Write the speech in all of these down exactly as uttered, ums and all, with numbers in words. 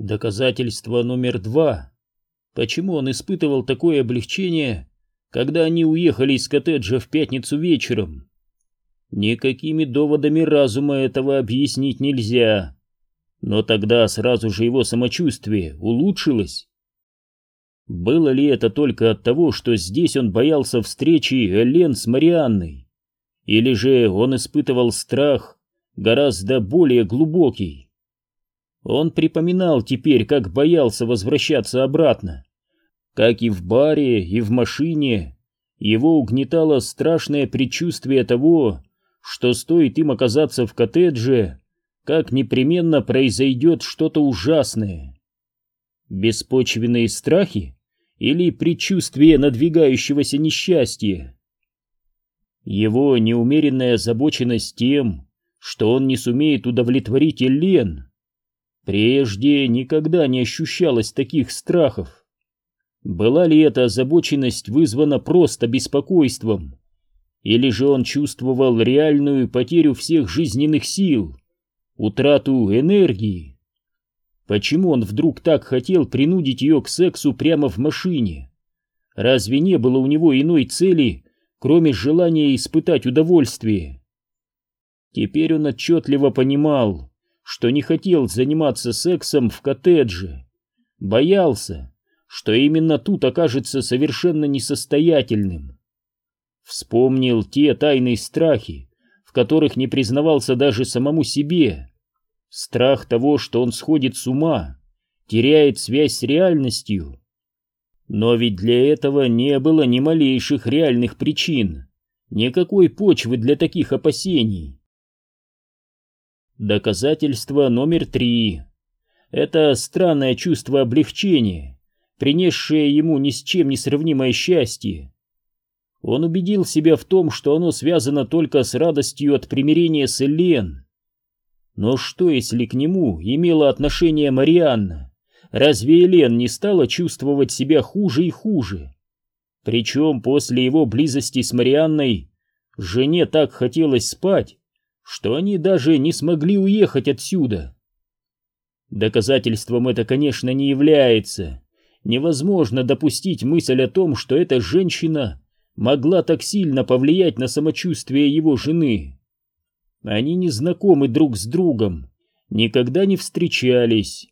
Доказательство номер два. Почему он испытывал такое облегчение, когда они уехали из коттеджа в пятницу вечером? Никакими доводами разума этого объяснить нельзя. Но тогда сразу же его самочувствие улучшилось. Было ли это только от того, что здесь он боялся встречи Элен с Марианной? Или же он испытывал страх гораздо более глубокий? Он припоминал теперь, как боялся возвращаться обратно. Как и в баре, и в машине, его угнетало страшное предчувствие того, что стоит им оказаться в коттедже, как непременно произойдет что-то ужасное. Беспочвенные страхи или предчувствие надвигающегося несчастья? Его неумеренная озабоченность тем, что он не сумеет удовлетворить Элен. Прежде никогда не ощущалось таких страхов. Была ли эта озабоченность вызвана просто беспокойством? Или же он чувствовал реальную потерю всех жизненных сил, утрату энергии? Почему он вдруг так хотел принудить ее к сексу прямо в машине? Разве не было у него иной цели, кроме желания испытать удовольствие? Теперь он отчетливо понимал, что не хотел заниматься сексом в коттедже, боялся, что именно тут окажется совершенно несостоятельным. Вспомнил те тайные страхи, в которых не признавался даже самому себе. Страх того, что он сходит с ума, теряет связь с реальностью. Но ведь для этого не было ни малейших реальных причин, никакой почвы для таких опасений. Доказательство номер три. Это странное чувство облегчения, принесшее ему ни с чем не сравнимое счастье. Он убедил себя в том, что оно связано только с радостью от примирения с Элен. Но что, если к нему имела отношение Марианна? Разве Элен не стала чувствовать себя хуже и хуже? Причем после его близости с Марианной жене так хотелось спать, что они даже не смогли уехать отсюда. Доказательством это, конечно, не является. Невозможно допустить мысль о том, что эта женщина могла так сильно повлиять на самочувствие его жены. Они не знакомы друг с другом, никогда не встречались.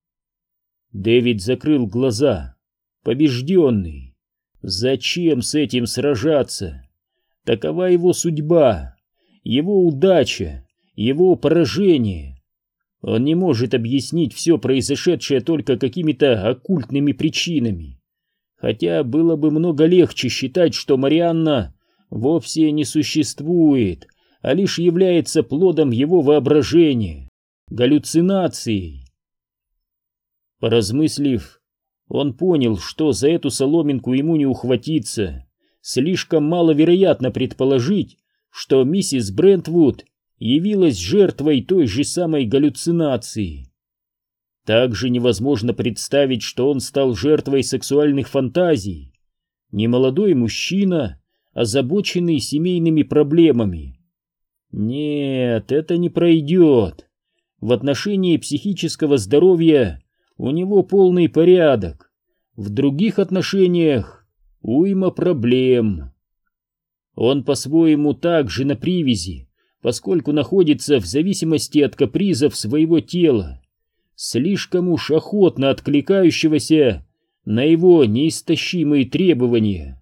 Дэвид закрыл глаза, побежденный. Зачем с этим сражаться? Такова его судьба, его удача, его поражение. Он не может объяснить все произошедшее только какими-то оккультными причинами. Хотя было бы много легче считать, что Марианна вовсе не существует, а лишь является плодом его воображения, галлюцинацией. Поразмыслив, он понял, что за эту соломинку ему не ухватиться. Слишком маловероятно предположить, что миссис Брентвуд явилась жертвой той же самой галлюцинации. Также невозможно представить, что он стал жертвой сексуальных фантазий. Немолодой мужчина, озабоченный семейными проблемами. Нет, это не пройдет. В отношении психического здоровья у него полный порядок. В других отношениях уйма проблем. Он по-своему также на привязи, поскольку находится в зависимости от капризов своего тела, слишком уж охотно откликающегося на его неистощимые требования.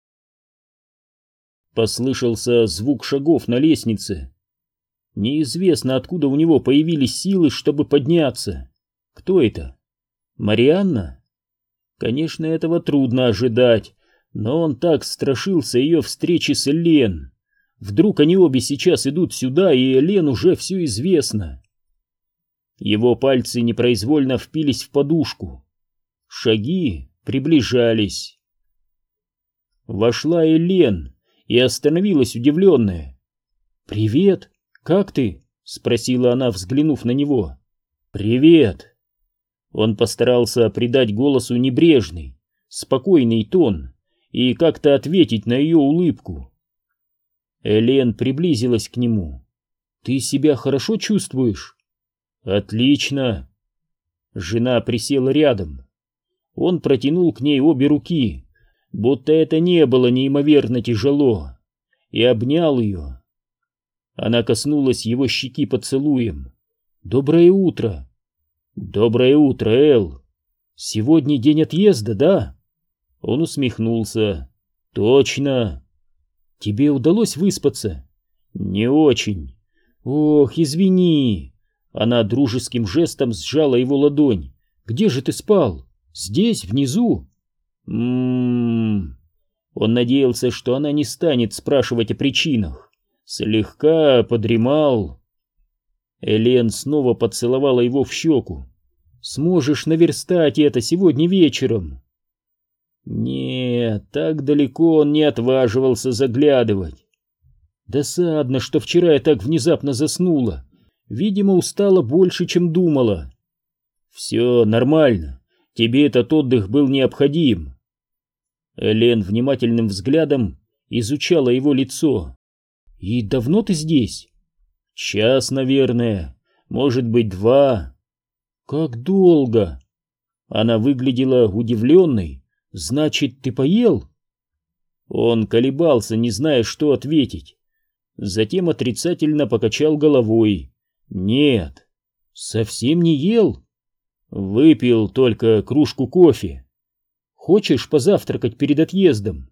Послышался звук шагов на лестнице. Неизвестно, откуда у него появились силы, чтобы подняться. Кто это? Марианна? Конечно, этого трудно ожидать, но он так страшился ее встречи с Элен. Вдруг они обе сейчас идут сюда, и Элен уже все известно. Его пальцы непроизвольно впились в подушку. Шаги приближались. Вошла Элен и остановилась удивленная. «Привет, как ты?» — спросила она, взглянув на него. «Привет». Он постарался придать голосу небрежный, спокойный тон и как-то ответить на ее улыбку. Элен приблизилась к нему. «Ты себя хорошо чувствуешь?» «Отлично». Жена присела рядом. Он протянул к ней обе руки, будто это не было неимоверно тяжело, и обнял ее. Она коснулась его щеки поцелуем. «Доброе утро!» «Доброе утро, Эл!» «Сегодня день отъезда, да?» Он усмехнулся. «Точно!» «Тебе удалось выспаться?» «Не очень». «Ох, извини!» Она дружеским жестом сжала его ладонь. «Где же ты спал? Здесь, внизу?» «М-м-м...» Он надеялся, что она не станет спрашивать о причинах. Слегка подремал. Элен снова поцеловала его в щеку. «Сможешь наверстать это сегодня вечером?» Нет, так далеко он не отваживался заглядывать. Досадно, что вчера я так внезапно заснула. Видимо, устала больше, чем думала. Все нормально, тебе этот отдых был необходим. Элен внимательным взглядом изучала его лицо. И давно ты здесь? Час, наверное, может быть, два. Как долго? Она выглядела удивленной. Значит, ты поел? Он колебался, не зная, что ответить. Затем отрицательно покачал головой. Нет, совсем не ел. Выпил только кружку кофе. Хочешь позавтракать перед отъездом?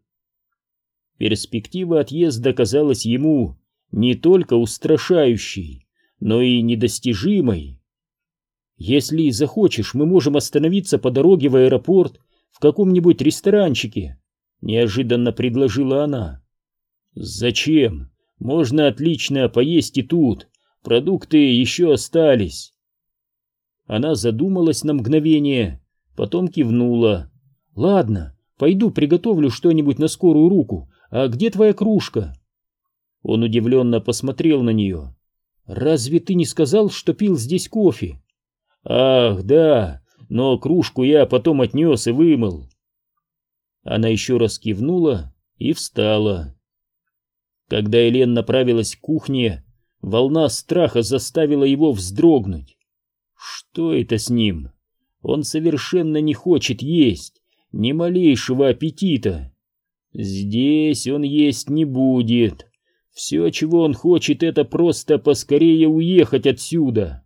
Перспектива отъезда казалась ему не только устрашающей, но и недостижимой. Если захочешь, мы можем остановиться по дороге в аэропорт в каком-нибудь ресторанчике, неожиданно предложила она. Зачем? Можно отлично поесть и тут, продукты еще остались. Она задумалась на мгновение, потом кивнула. Ладно, пойду приготовлю что-нибудь на скорую руку. А где твоя кружка? Он удивленно посмотрел на нее. Разве ты не сказал, что пил здесь кофе? Ах, да, но кружку я потом отнес и вымыл. Она еще раз кивнула и встала. Когда Элен направилась к кухне, волна страха заставила его вздрогнуть. Что это с ним? Он совершенно не хочет есть, ни малейшего аппетита. Здесь он есть не будет. Все, чего он хочет, это просто поскорее уехать отсюда.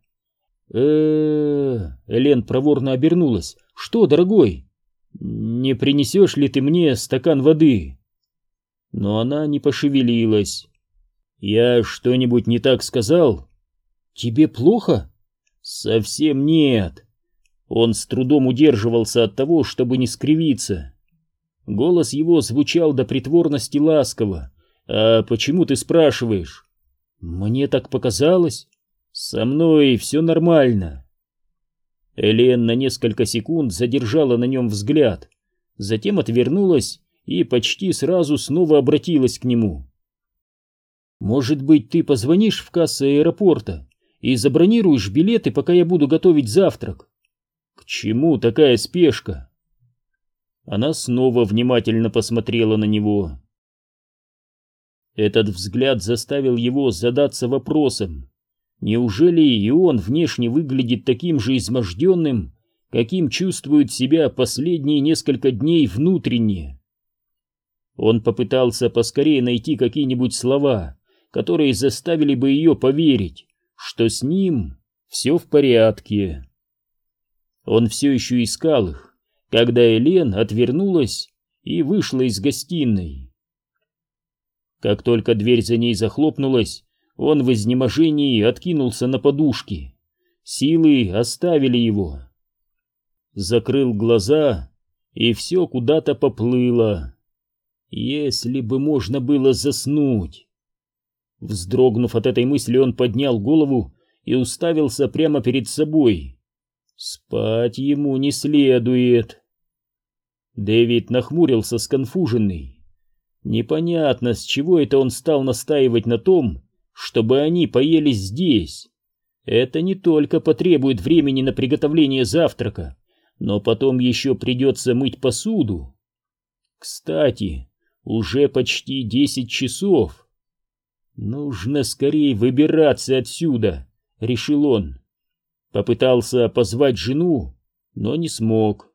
Э-э-э, Элен проворно обернулась. Что, дорогой? Не принесешь ли ты мне стакан воды? Но она не пошевелилась. Я что-нибудь не так сказал? Тебе плохо? Совсем нет. Он с трудом удерживался от того, чтобы не скривиться. Голос его звучал до притворности ласково. «А почему ты спрашиваешь?» «Мне так показалось. Со мной все нормально». Элен на несколько секунд задержала на нем взгляд, затем отвернулась и почти сразу снова обратилась к нему. «Может быть, ты позвонишь в кассу аэропорта и забронируешь билеты, пока я буду готовить завтрак?» «К чему такая спешка?» Она снова внимательно посмотрела на него. Этот взгляд заставил его задаться вопросом. Неужели и он внешне выглядит таким же изможденным, каким чувствует себя последние несколько дней внутренне? Он попытался поскорее найти какие-нибудь слова, которые заставили бы ее поверить, что с ним все в порядке. Он все еще искал их, когда Элен отвернулась и вышла из гостиной. Как только дверь за ней захлопнулась, он в изнеможении откинулся на подушки. Силы оставили его. Закрыл глаза, и все куда-то поплыло. Если бы можно было заснуть. Вздрогнув от этой мысли, он поднял голову и уставился прямо перед собой. Спать ему не следует. Дэвид нахмурился сконфуженный. Непонятно, с чего это он стал настаивать на том, чтобы они поели здесь. Это не только потребует времени на приготовление завтрака, но потом еще придется мыть посуду. Кстати, уже почти десять часов. Нужно скорее выбираться отсюда, решил он. Попытался позвать жену, но не смог.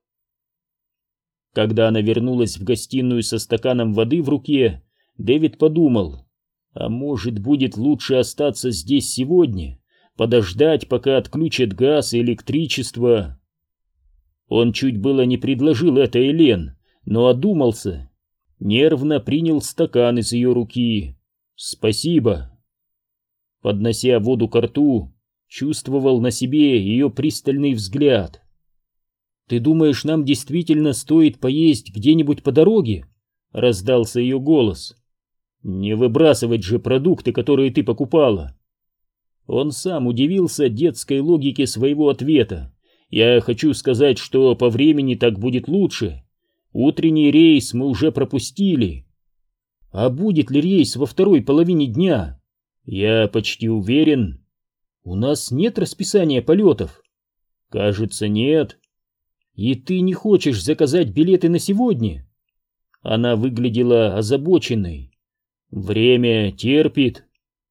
Когда она вернулась в гостиную со стаканом воды в руке, Дэвид подумал, а может, будет лучше остаться здесь сегодня, подождать, пока отключат газ и электричество. Он чуть было не предложил это Элен, но одумался, нервно принял стакан из ее руки. «Спасибо». Поднося воду ко рту, чувствовал на себе ее пристальный взгляд. «Ты думаешь, нам действительно стоит поесть где-нибудь по дороге?» — раздался ее голос. «Не выбрасывать же продукты, которые ты покупала». Он сам удивился детской логике своего ответа. «Я хочу сказать, что по времени так будет лучше. Утренний рейс мы уже пропустили». «А будет ли рейс во второй половине дня?» «Я почти уверен». «У нас нет расписания полетов?» «Кажется, нет». «И ты не хочешь заказать билеты на сегодня?» Она выглядела озабоченной. «Время терпит».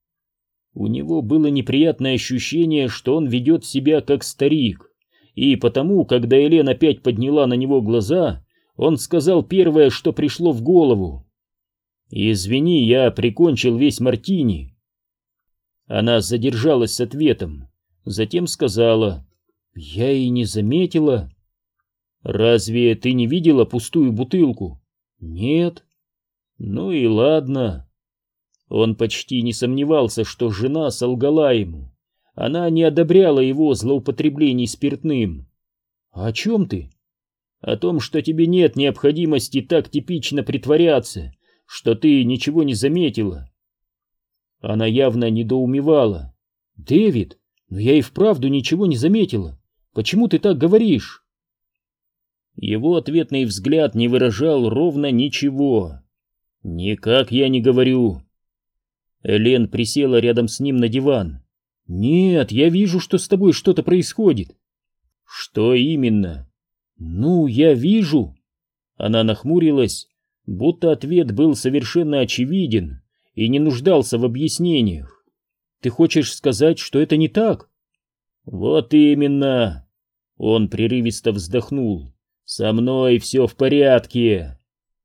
У него было неприятное ощущение, что он ведет себя как старик, и потому, когда Элен опять подняла на него глаза, он сказал первое, что пришло в голову. «Извини, я прикончил весь мартини». Она задержалась с ответом, затем сказала: «Я и не заметила». «Разве ты не видела пустую бутылку?» «Нет». «Ну и ладно». Он почти не сомневался, что жена солгала ему. Она не одобряла его злоупотреблений спиртным. «О чем ты?» «О том, что тебе нет необходимости так типично притворяться, что ты ничего не заметила». Она явно недоумевала. «Дэвид, но я и вправду ничего не заметила. Почему ты так говоришь?» Его ответный взгляд не выражал ровно ничего. «Никак я не говорю». Элен присела рядом с ним на диван. «Нет, я вижу, что с тобой что-то происходит». «Что именно?» «Ну, я вижу». Она нахмурилась, будто ответ был совершенно очевиден и не нуждался в объяснениях. «Ты хочешь сказать, что это не так?» «Вот именно». Он прерывисто вздохнул. «Со мной все в порядке».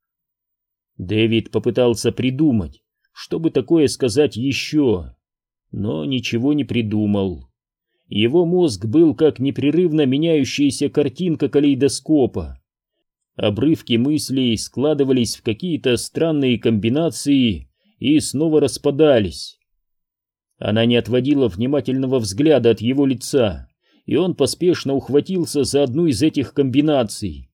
Дэвид попытался придумать, чтобы такое сказать еще, но ничего не придумал. Его мозг был как непрерывно меняющаяся картинка калейдоскопа. Обрывки мыслей складывались в какие-то странные комбинации и снова распадались. Она не отводила внимательного взгляда от его лица, и он поспешно ухватился за одну из этих комбинаций.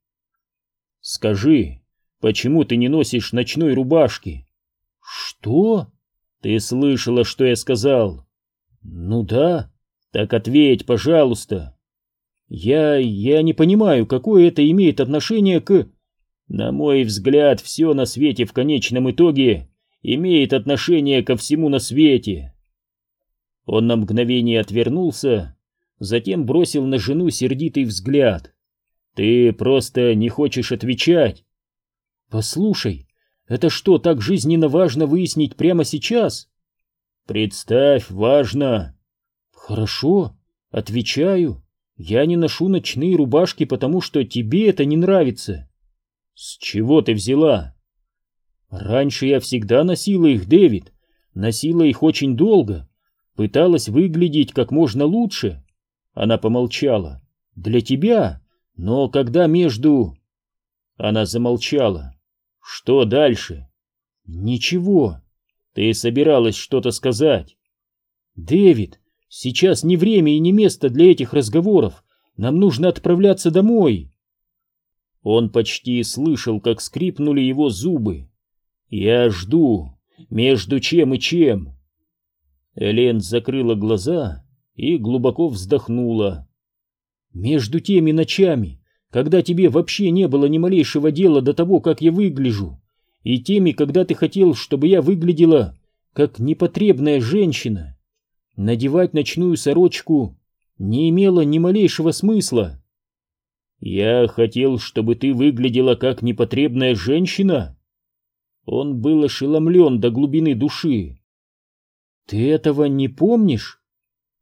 «Скажи, почему ты не носишь ночной рубашки?» «Что?» «Ты слышала, что я сказал?» «Ну да». «Так ответь, пожалуйста». «Я... я не понимаю, какое это имеет отношение к...» «На мой взгляд, все на свете в конечном итоге имеет отношение ко всему на свете». Он на мгновение отвернулся, затем бросил на жену сердитый взгляд. «Ты просто не хочешь отвечать». «Послушай, это что, так жизненно важно выяснить прямо сейчас?» «Представь, важно». «Хорошо, отвечаю. Я не ношу ночные рубашки, потому что тебе это не нравится». «С чего ты взяла?» «Раньше я всегда носила их, Дэвид. Носила их очень долго. Пыталась выглядеть как можно лучше». Она помолчала. «Для тебя. Но когда между...» Она замолчала. «Что дальше?» «Ничего. Ты собиралась что-то сказать?» «Дэвид, сейчас не время и не место для этих разговоров. Нам нужно отправляться домой». Он почти слышал, как скрипнули его зубы. «Я жду. Между чем и чем?» Элен закрыла глаза и глубоко вздохнула. «Между теми ночами, когда тебе вообще не было ни малейшего дела до того, как я выгляжу, и теми, когда ты хотел, чтобы я выглядела как непотребная женщина. Надевать ночную сорочку не имело ни малейшего смысла». «Я хотел, чтобы ты выглядела как непотребная женщина?» Он был ошеломлен до глубины души. «Ты этого не помнишь?»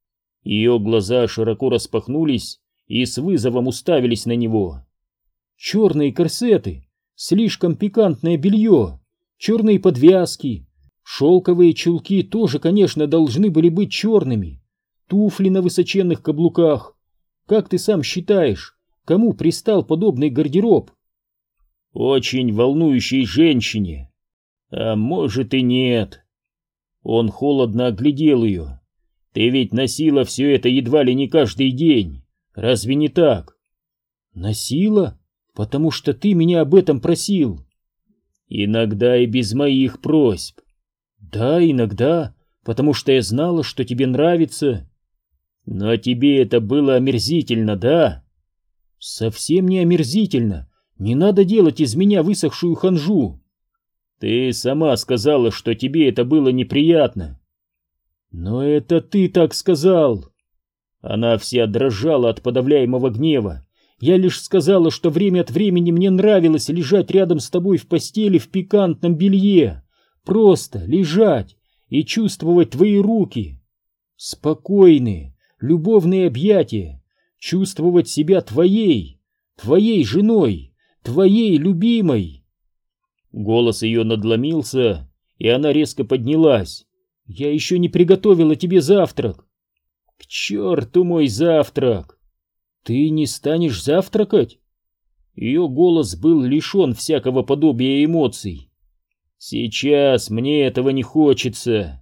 Ее глаза широко распахнулись и с вызовом уставились на него. Черные корсеты, слишком пикантное белье, черные подвязки, шелковые чулки тоже, конечно, должны были быть черными, туфли на высоченных каблуках. Как ты сам считаешь, кому пристал подобный гардероб? Очень волнующей женщине. А может и нет. Он холодно оглядел ее. Ты ведь носила все это едва ли не каждый день. Разве не так? Носила? Потому что ты меня об этом просил. Иногда и без моих просьб. Да, иногда, потому что я знала, что тебе нравится. Но тебе это было омерзительно, да? Совсем не омерзительно. Не надо делать из меня высохшую ханжу. Ты сама сказала, что тебе это было неприятно. Но это ты так сказал. Она вся дрожала от подавляемого гнева. Я лишь сказала, что время от времени мне нравилось лежать рядом с тобой в постели в пикантном белье. Просто лежать и чувствовать твои руки. Спокойные, любовные объятия. Чувствовать себя твоей, твоей женой, твоей любимой. Голос ее надломился, и она резко поднялась. Я еще не приготовила тебе завтрак. К черту мой завтрак! Ты не станешь завтракать? Ее голос был лишен всякого подобия эмоций. Сейчас мне этого не хочется.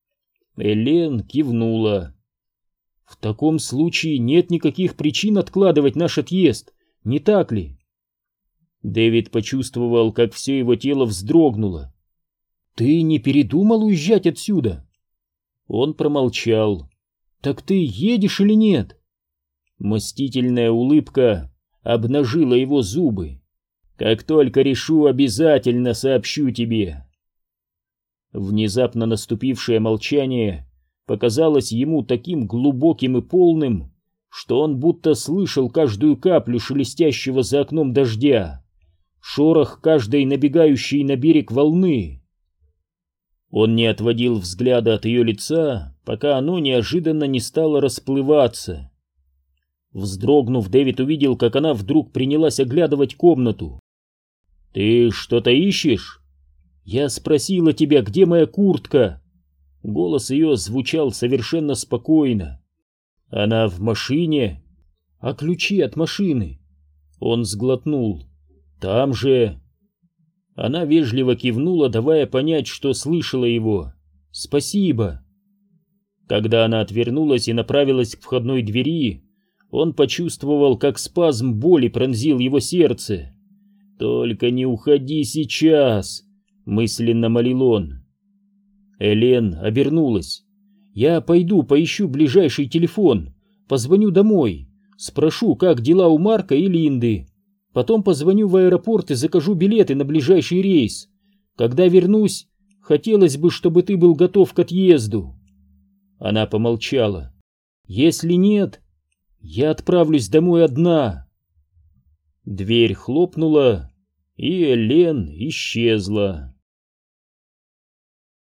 Элен кивнула. В таком случае нет никаких причин откладывать наш отъезд, не так ли? Дэвид почувствовал, как все его тело вздрогнуло. Ты не передумал уезжать отсюда? Он промолчал. Так ты едешь или нет? Мстительная улыбка обнажила его зубы. Как только решу, обязательно сообщу тебе. Внезапно наступившее молчание показалось ему таким глубоким и полным, что он будто слышал каждую каплю шелестящего за окном дождя, шорох каждой набегающей на берег волны. Он не отводил взгляда от ее лица, пока оно неожиданно не стало расплываться. Вздрогнув, Дэвид увидел, как она вдруг принялась оглядывать комнату. «Ты что-то ищешь?» «Я спросила тебя, где моя куртка?» Голос ее звучал совершенно спокойно. «Она в машине?» «А ключи от машины?» Он сглотнул. «Там же...» Она вежливо кивнула, давая понять, что слышала его. «Спасибо». Когда она отвернулась и направилась к входной двери, он почувствовал, как спазм боли пронзил его сердце. «Только не уходи сейчас!» — мысленно молил он. Элен обернулась. «Я пойду поищу ближайший телефон, позвоню домой, спрошу, как дела у Марка и Линды. Потом позвоню в аэропорт и закажу билеты на ближайший рейс. Когда вернусь, хотелось бы, чтобы ты был готов к отъезду». Она помолчала. «Если нет, я отправлюсь домой одна». Дверь хлопнула, и Элен исчезла.